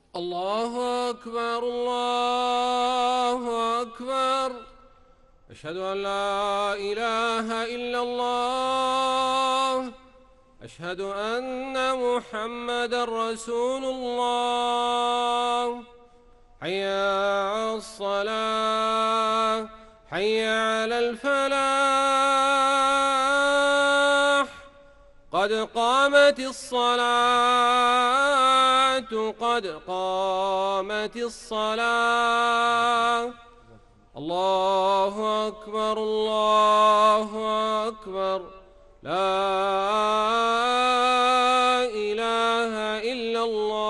الله أكبر الله أكبر. أشهد أن لا إله إلا الله. أشهد أن محمدا رسول الله. حي على الصلاة، حي على الفلاح. قد قامت الصلاة، قد قامت الصلاة. الله أكبر الله أكبر. لا إله إلا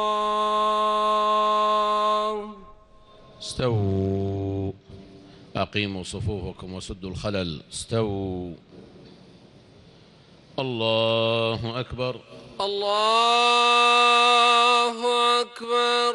الله. استووا، أقيموا صفوفكم وسدوا الخلل. استووا. الله أكبر الله أكبر.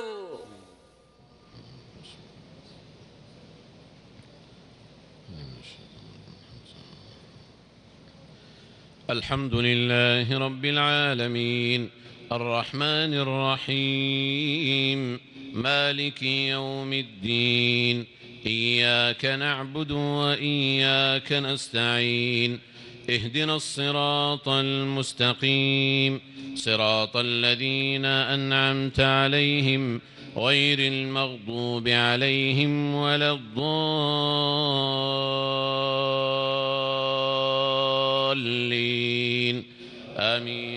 الحمد لله رب العالمين، الرحمن الرحيم، مالك يوم الدين. إياك نعبد وإياك نستعين. اهدنا الصراط المستقيم، صراط الذين أنعمت عليهم غير المغضوب عليهم ولا الضالين. آمين.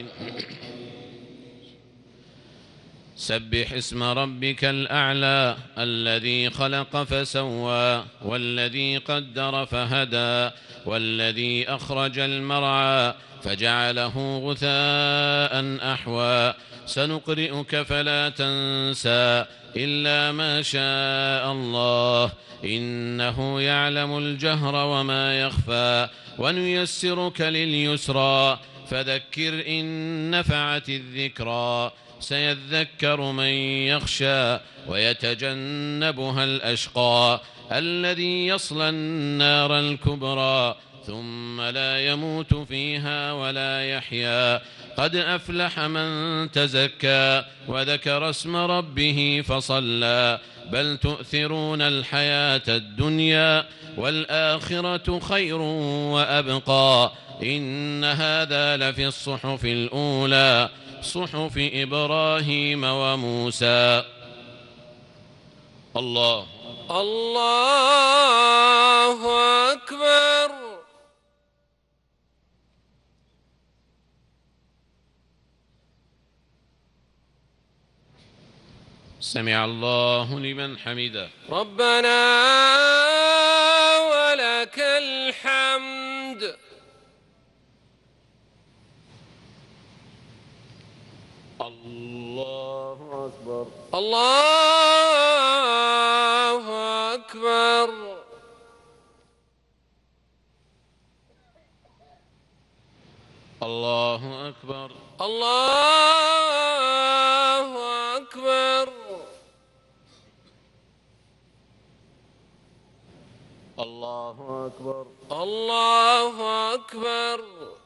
سبح اسم ربك الأعلى الذي خلق فسوى والذي قدر فهدى والذي أخرج المرعى فجعله غثاء أحوى. سنقرئك فلا تنسى إلا ما شاء الله، إنه يعلم الجهر وما يخفى. ونيسرك لليسرى فذكر إن نفعت الذكرى. سيذكر من يخشى ويتجنبها الأشقى الذي يصلى النار الكبرى ثم لا يموت فيها ولا يحيا. قد أفلح من تزكى وذكر اسم ربه فصلى. بل تؤثرون الحياة الدنيا والآخرة خير وأبقى. إن هذا لفي الصحف الأولى، صحف إبراهيم وموسى. الله الله أكبر. سمع الله لمن حمده. ربنا ولك الحمد. الله أكبر الله أكبر. الله أكبر الله أكبر. الله أكبر الله أكبر.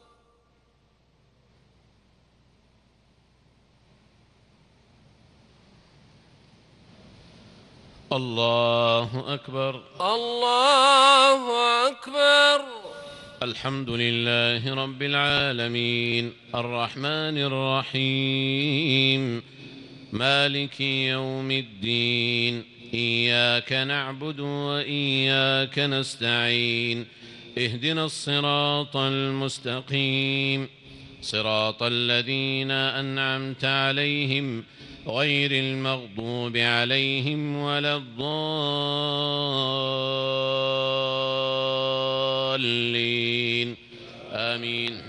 الله أكبر. الله أكبر. الحمد لله رب العالمين، الرحمن الرحيم، مالك يوم الدين. إياك نعبد وإياك نستعين. اهدنا الصراط المستقيم، صراط الذين أنعمت عليهم غير المغضوب عليهم ولا الضالين. آمين.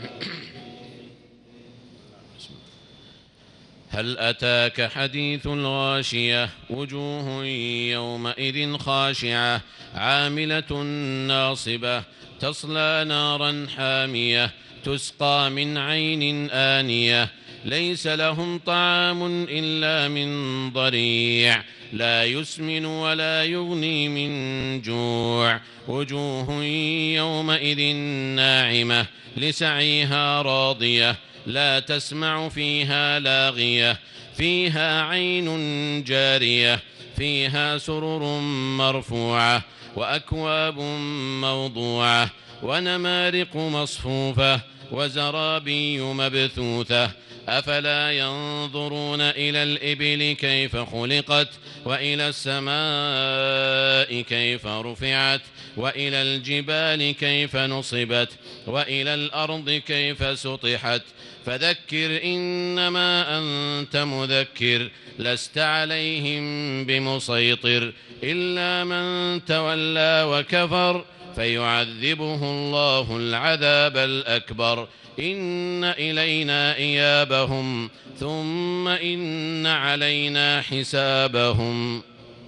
هل أتاك حديث الغاشية؟ وجوه يومئذ خاشعة عاملة ناصبة تصلى نارا حامية تسقى من عين آنية ليس لهم طعام إلا من ضريع لا يسمن ولا يغني من جوع. وجوه يومئذ ناعمة لسعيها راضية لا تسمع فيها لاغية فيها عين جارية فيها سرر مرفوعة وأكواب موضوعة ونمارق مصفوفة وزرابي مبثوثة أفلا ينظرون إلى الإبل كيف خلقت وإلى السماء كيف رفعت وإلى الجبال كيف نصبت وإلى الأرض كيف سطحت فذكر إنما أنت مذكر لست عليهم بمسيطر إلا من تولى وكفر فيعذبه الله العذاب الأكبر إن إلينا إيابهم ثم إن علينا حسابهم.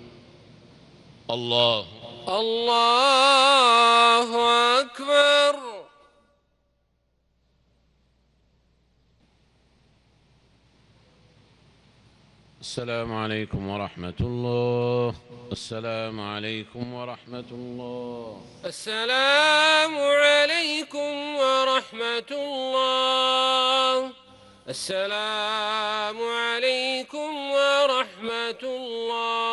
الله أكبر. السلام عليكم ورحمة الله. السلام عليكم ورحمة الله. السلام عليكم ورحمة الله. السلام عليكم ورحمة الله.